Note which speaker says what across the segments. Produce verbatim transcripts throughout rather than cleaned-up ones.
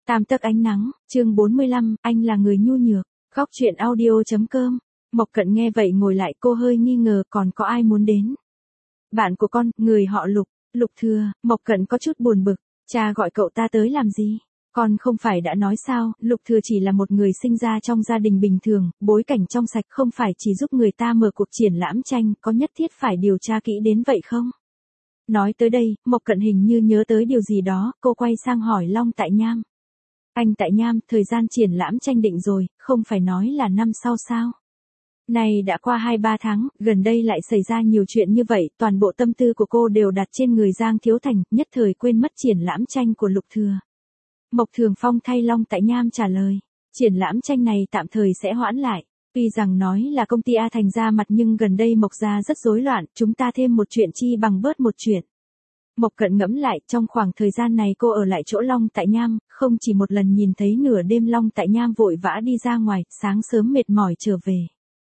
Speaker 1: Tam tấc ánh nắng, chương bốn mươi lăm, anh là người nhu nhược. Góc truyện audio.com. Mộc Cận nghe vậy ngồi lại, cô hơi nghi ngờ còn có ai muốn đến. Bạn của con, người họ Lục, Lục Thừa. Mộc Cận có chút buồn bực, cha gọi cậu ta tới làm gì? Con không phải đã nói sao, Lục Thừa chỉ là một người sinh ra trong gia đình bình thường, bối cảnh trong sạch, không phải chỉ giúp người ta mở cuộc triển lãm tranh, có nhất thiết phải điều tra kỹ đến vậy không? Nói tới đây, Mộc Cận hình như nhớ tới điều gì đó, cô quay sang hỏi Long Tại Nham. Anh Tại Nham, thời gian triển lãm tranh định rồi, không phải nói là năm sau sao? Này đã qua hai ba tháng, gần đây lại xảy ra nhiều chuyện như vậy, toàn bộ tâm tư của cô đều đặt trên người Giang Thiếu Thành, nhất thời quên mất triển lãm tranh của Lục Thừa. Mộc Thường Phong thay Long Tại Nham trả lời, triển lãm tranh này tạm thời sẽ hoãn lại. Tuy rằng nói là công ty A Thành ra mặt nhưng gần đây Mộc gia rất rối loạn, chúng ta thêm một chuyện chi bằng bớt một chuyện. Mộc Cận ngẫm lại, trong khoảng thời gian này cô ở lại chỗ Long Tại Nham, không chỉ một lần nhìn thấy nửa đêm Long Tại Nham vội vã đi ra ngoài, sáng sớm mệt mỏi trở về.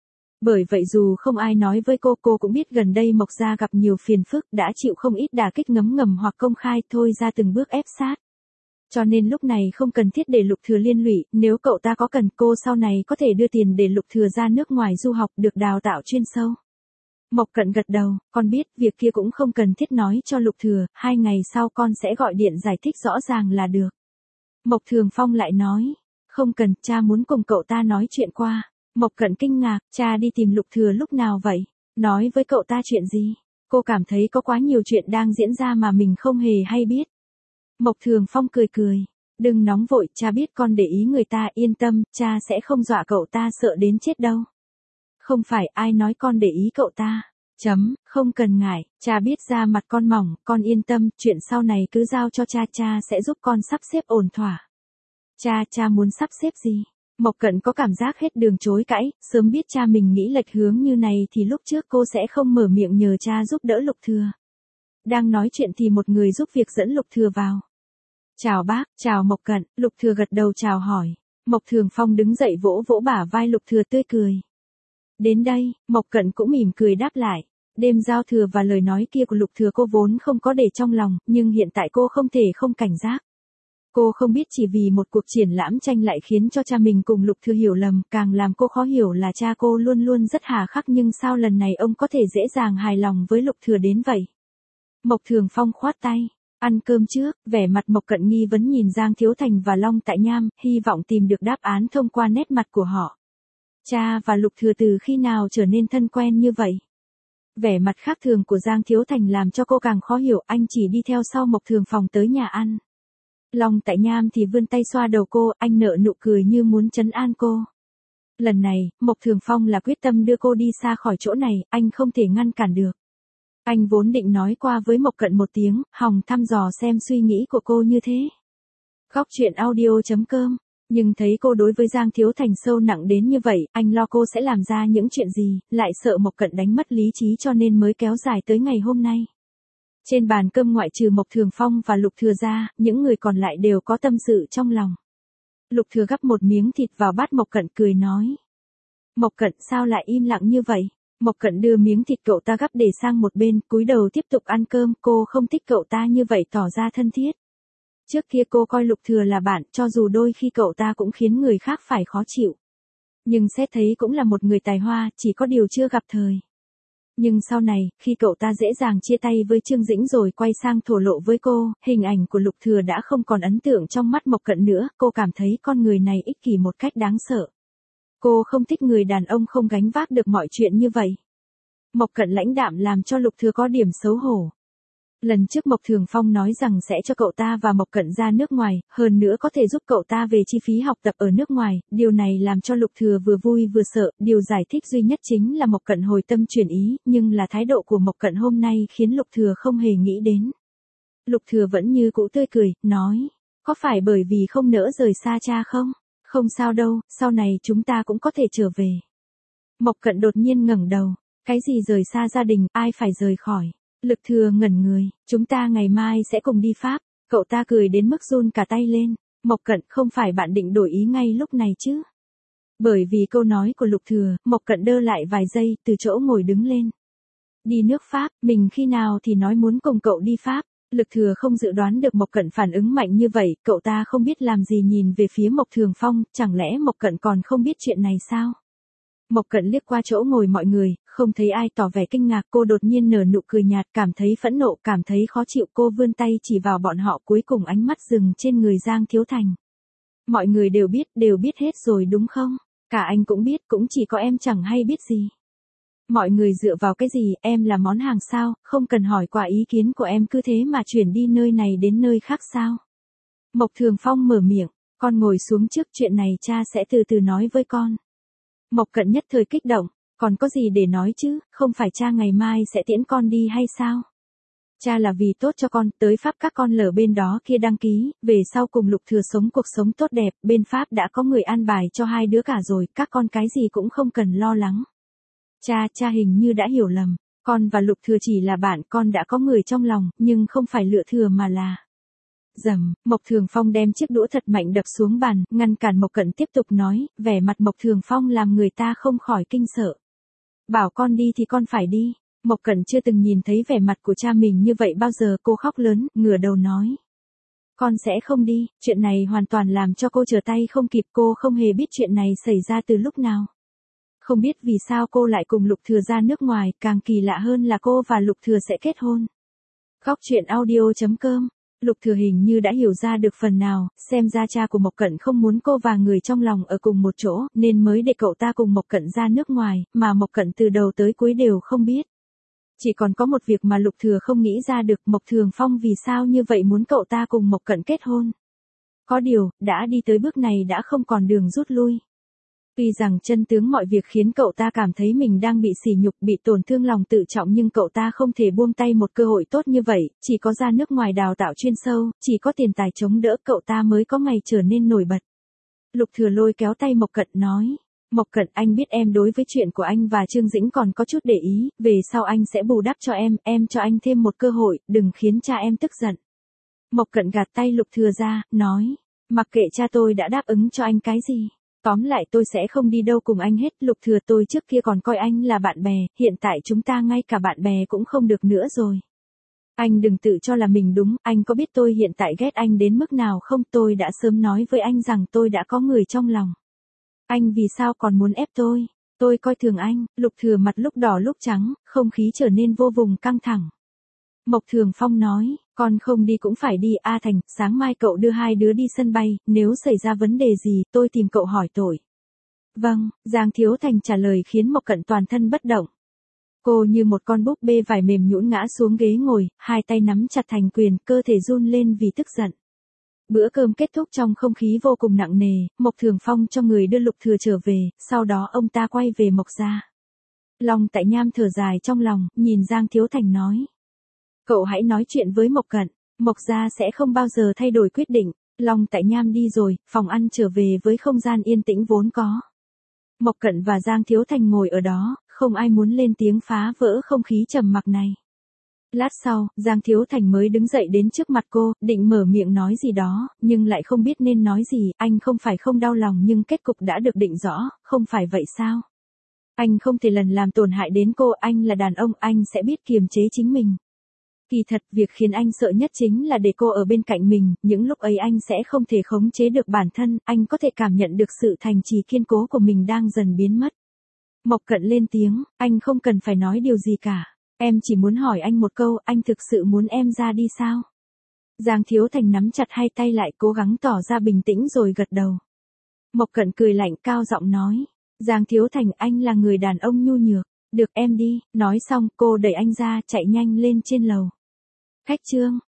Speaker 1: Bởi vậy dù không ai nói với cô, cô cũng biết gần đây Mộc gia gặp nhiều phiền phức, đã chịu không ít đả kích ngấm ngầm hoặc công khai, thôi ra từng bước ép sát. Cho nên lúc này không cần thiết để Lục Thừa liên lụy, nếu cậu ta có cần, cô sau này có thể đưa tiền để Lục Thừa ra nước ngoài du học, được đào tạo chuyên sâu. Mộc Cận gật đầu, con biết, việc kia cũng không cần thiết nói cho Lục Thừa, hai ngày sau con sẽ gọi điện giải thích rõ ràng là được. Mộc Thường Phong lại nói, không cần, cha muốn cùng cậu ta nói chuyện qua. Mộc Cận kinh ngạc, cha đi tìm Lục Thừa lúc nào vậy? Nói với cậu ta chuyện gì? Cô cảm thấy có quá nhiều chuyện đang diễn ra mà mình không hề hay biết. Mộc Thường Phong cười cười, đừng nóng vội, cha biết con để ý người ta, yên tâm, cha sẽ không dọa cậu ta sợ đến chết đâu. Không phải ai nói con để ý cậu ta. Chấm, không cần ngại, cha biết da mặt con mỏng, con yên tâm, chuyện sau này cứ giao cho cha, cha sẽ giúp con sắp xếp ổn thỏa. Cha, cha muốn sắp xếp gì? Mộc Cận có cảm giác hết đường chối cãi, sớm biết cha mình nghĩ lệch hướng như này thì lúc trước cô sẽ không mở miệng nhờ cha giúp đỡ Lục Thừa. Đang nói chuyện thì một người giúp việc dẫn Lục Thừa vào. Chào bác, chào Mộc Cận, Lục Thừa gật đầu chào hỏi. Mộc Thường Phong đứng dậy vỗ vỗ bả vai Lục Thừa tươi cười. Đến đây, Mộc Cận cũng mỉm cười đáp lại. Đêm giao thừa và lời nói kia của Lục Thừa cô vốn không có để trong lòng, nhưng hiện tại cô không thể không cảnh giác. Cô không biết chỉ vì một cuộc triển lãm tranh lại khiến cho cha mình cùng Lục Thừa hiểu lầm, càng làm cô khó hiểu là cha cô luôn luôn rất hà khắc nhưng sao lần này ông có thể dễ dàng hài lòng với Lục Thừa đến vậy. Mộc Thường Phong khoát tay, ăn cơm trước, vẻ mặt Mộc Cận nghi vấn nhìn Giang Thiếu Thành và Long Tại Nham, hy vọng tìm được đáp án thông qua nét mặt của họ. Cha và Lục Thừa từ khi nào trở nên thân quen như vậy? Vẻ mặt khác thường của Giang Thiếu Thành làm cho cô càng khó hiểu, anh chỉ đi theo sau Mộc Thường Phong tới nhà ăn. Long Tại Nham thì vươn tay xoa đầu cô, anh nở nụ cười như muốn trấn an cô. Lần này, Mộc Thường Phong là quyết tâm đưa cô đi xa khỏi chỗ này, anh không thể ngăn cản được. Anh vốn định nói qua với Mộc Cận một tiếng, hòng thăm dò xem suy nghĩ của cô như thế. Góc truyện audio.com. Nhưng thấy cô đối với Giang Thiếu Thành sâu nặng đến như vậy, anh lo cô sẽ làm ra những chuyện gì, lại sợ Mộc Cận đánh mất lý trí cho nên mới kéo dài tới ngày hôm nay. Trên bàn cơm ngoại trừ Mộc Thường Phong và Lục Thừa ra, những người còn lại đều có tâm sự trong lòng. Lục Thừa gắp một miếng thịt vào bát Mộc Cận cười nói. Mộc Cận sao lại im lặng như vậy? Mộc Cận đưa miếng thịt cậu ta gắp để sang một bên, cúi đầu tiếp tục ăn cơm, cô không thích cậu ta như vậy tỏ ra thân thiết. Trước kia cô coi Lục Thừa là bạn, cho dù đôi khi cậu ta cũng khiến người khác phải khó chịu. Nhưng xét thấy cũng là một người tài hoa, chỉ có điều chưa gặp thời. Nhưng sau này, khi cậu ta dễ dàng chia tay với Trương Dĩnh rồi quay sang thổ lộ với cô, hình ảnh của Lục Thừa đã không còn ấn tượng trong mắt Mộc Cận nữa, cô cảm thấy con người này ích kỷ một cách đáng sợ. Cô không thích người đàn ông không gánh vác được mọi chuyện như vậy. Mộc Cận lãnh đạm làm cho Lục Thừa có điểm xấu hổ. Lần trước Mộc Thường Phong nói rằng sẽ cho cậu ta và Mộc Cận ra nước ngoài, hơn nữa có thể giúp cậu ta về chi phí học tập ở nước ngoài, điều này làm cho Lục Thừa vừa vui vừa sợ, điều giải thích duy nhất chính là Mộc Cận hồi tâm chuyển ý, nhưng là thái độ của Mộc Cận hôm nay khiến Lục Thừa không hề nghĩ đến. Lục Thừa vẫn như cũ tươi cười, nói, có phải bởi vì không nỡ rời xa cha không? Không sao đâu, sau này chúng ta cũng có thể trở về. Mộc Cận đột nhiên ngẩng đầu, cái gì rời xa gia đình, ai phải rời khỏi? Lục Thừa ngẩn người, chúng ta ngày mai sẽ cùng đi Pháp, cậu ta cười đến mức run cả tay lên. Mộc Cận, không phải bạn định đổi ý ngay lúc này chứ? Bởi vì câu nói của Lục Thừa, Mộc Cận đơ lại vài giây, từ chỗ ngồi đứng lên. Đi nước Pháp, mình khi nào thì nói muốn cùng cậu đi Pháp? Lực Thừa không dự đoán được Mộc Cận phản ứng mạnh như vậy, cậu ta không biết làm gì nhìn về phía Mộc Thường Phong, chẳng lẽ Mộc Cận còn không biết chuyện này sao? Mộc Cận liếc qua chỗ ngồi mọi người, không thấy ai tỏ vẻ kinh ngạc, cô đột nhiên nở nụ cười nhạt, cảm thấy phẫn nộ, cảm thấy khó chịu, cô vươn tay chỉ vào bọn họ, cuối cùng ánh mắt dừng trên người Giang Thiếu Thành. Mọi người đều biết, đều biết hết rồi đúng không? Cả anh cũng biết, cũng chỉ có em chẳng hay biết gì. Mọi người dựa vào cái gì, em là món hàng sao, không cần hỏi qua ý kiến của em cứ thế mà chuyển đi nơi này đến nơi khác sao? Mộc Thường Phong mở miệng, con ngồi xuống trước, chuyện này cha sẽ từ từ nói với con. Mộc Cận nhất thời kích động, còn có gì để nói chứ, không phải cha ngày mai sẽ tiễn con đi hay sao? Cha là vì tốt cho con, tới Pháp các con lở bên đó kia đăng ký, về sau cùng Lục Thừa sống cuộc sống tốt đẹp, bên Pháp đã có người an bài cho hai đứa cả rồi, các con cái gì cũng không cần lo lắng. Cha, cha hình như đã hiểu lầm, con và Lục Thừa chỉ là bạn, con đã có người trong lòng, nhưng không phải Lựa Thừa mà là... Dầm, Mộc Thường Phong đem chiếc đũa thật mạnh đập xuống bàn, ngăn cản Mộc Cận tiếp tục nói, vẻ mặt Mộc Thường Phong làm người ta không khỏi kinh sợ. Bảo con đi thì con phải đi. Mộc Cận chưa từng nhìn thấy vẻ mặt của cha mình như vậy bao giờ, cô khóc lớn, ngửa đầu nói. Con sẽ không đi, chuyện này hoàn toàn làm cho cô trở tay không kịp, cô không hề biết chuyện này xảy ra từ lúc nào. Không biết vì sao cô lại cùng Lục Thừa ra nước ngoài, càng kỳ lạ hơn là cô và Lục Thừa sẽ kết hôn. Khóc chuyện audio chấm com. Lục Thừa hình như đã hiểu ra được phần nào, xem ra cha của Mộc Cận không muốn cô và người trong lòng ở cùng một chỗ, nên mới để cậu ta cùng Mộc Cận ra nước ngoài, mà Mộc Cận từ đầu tới cuối đều không biết. Chỉ còn có một việc mà Lục Thừa không nghĩ ra được, Mộc Thường Phong vì sao như vậy muốn cậu ta cùng Mộc Cận kết hôn. Có điều, đã đi tới bước này đã không còn đường rút lui. Tuy rằng chân tướng mọi việc khiến cậu ta cảm thấy mình đang bị sỉ nhục, bị tổn thương lòng tự trọng, nhưng cậu ta không thể buông tay một cơ hội tốt như vậy, chỉ có ra nước ngoài đào tạo chuyên sâu, chỉ có tiền tài chống đỡ cậu ta mới có ngày trở nên nổi bật. Lục Thừa lôi kéo tay Mộc Cận nói, Mộc Cận, anh biết em đối với chuyện của anh và Trương Dĩnh còn có chút để ý, về sau anh sẽ bù đắp cho em, em cho anh thêm một cơ hội, đừng khiến cha em tức giận. Mộc Cận gạt tay Lục Thừa ra, nói, mặc kệ cha tôi đã đáp ứng cho anh cái gì. Tóm lại tôi sẽ không đi đâu cùng anh hết, Lục Thừa, tôi trước kia còn coi anh là bạn bè, hiện tại chúng ta ngay cả bạn bè cũng không được nữa rồi. Anh đừng tự cho là mình đúng, anh có biết tôi hiện tại ghét anh đến mức nào không, tôi đã sớm nói với anh rằng tôi đã có người trong lòng. Anh vì sao còn muốn ép tôi, tôi coi thường anh, Lục Thừa mặt lúc đỏ lúc trắng, không khí trở nên vô cùng căng thẳng. Mộc Thường Phong nói, con không đi cũng phải đi, A Thành, sáng mai cậu đưa hai đứa đi sân bay, nếu xảy ra vấn đề gì, tôi tìm cậu hỏi tội. Vâng, Giang Thiếu Thành trả lời khiến Mộc Cận toàn thân bất động. Cô như một con búp bê vải mềm nhũn ngã xuống ghế ngồi, hai tay nắm chặt thành quyền, cơ thể run lên vì tức giận. Bữa cơm kết thúc trong không khí vô cùng nặng nề, Mộc Thường Phong cho người đưa Lục Thừa trở về, sau đó ông ta quay về Mộc gia. Long Tại Nham thở dài trong lòng, nhìn Giang Thiếu Thành nói. Cậu hãy nói chuyện với Mộc Cận, Mộc gia sẽ không bao giờ thay đổi quyết định. Long Tại Nham đi rồi, phòng ăn trở về với không gian yên tĩnh vốn có. Mộc Cận và Giang Thiếu Thành ngồi ở đó, không ai muốn lên tiếng phá vỡ không khí trầm mặc này. Lát sau, Giang Thiếu Thành mới đứng dậy đến trước mặt cô, định mở miệng nói gì đó, nhưng lại không biết nên nói gì, anh không phải không đau lòng nhưng kết cục đã được định rõ, không phải vậy sao? Anh không thể lần làm tổn hại đến cô, anh là đàn ông, anh sẽ biết kiềm chế chính mình. Kỳ thật, việc khiến anh sợ nhất chính là để cô ở bên cạnh mình, những lúc ấy anh sẽ không thể khống chế được bản thân, anh có thể cảm nhận được sự thành trì kiên cố của mình đang dần biến mất. Mộc Cận lên tiếng, anh không cần phải nói điều gì cả. Em chỉ muốn hỏi anh một câu, anh thực sự muốn em ra đi sao? Giang Thiếu Thành nắm chặt hai tay lại, cố gắng tỏ ra bình tĩnh rồi gật đầu. Mộc Cận cười lạnh cao giọng nói. Giang Thiếu Thành, anh là người đàn ông nhu nhược. Được, em đi. Nói xong, cô đẩy anh ra, chạy nhanh lên trên lầu. Khách Trương.